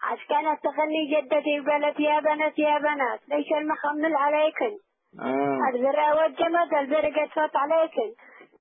كانت تخلي جدتي وقالت يا بنات يا بنات ليش المخمل عليكن؟ البر والجمد البر قد فات عليكن.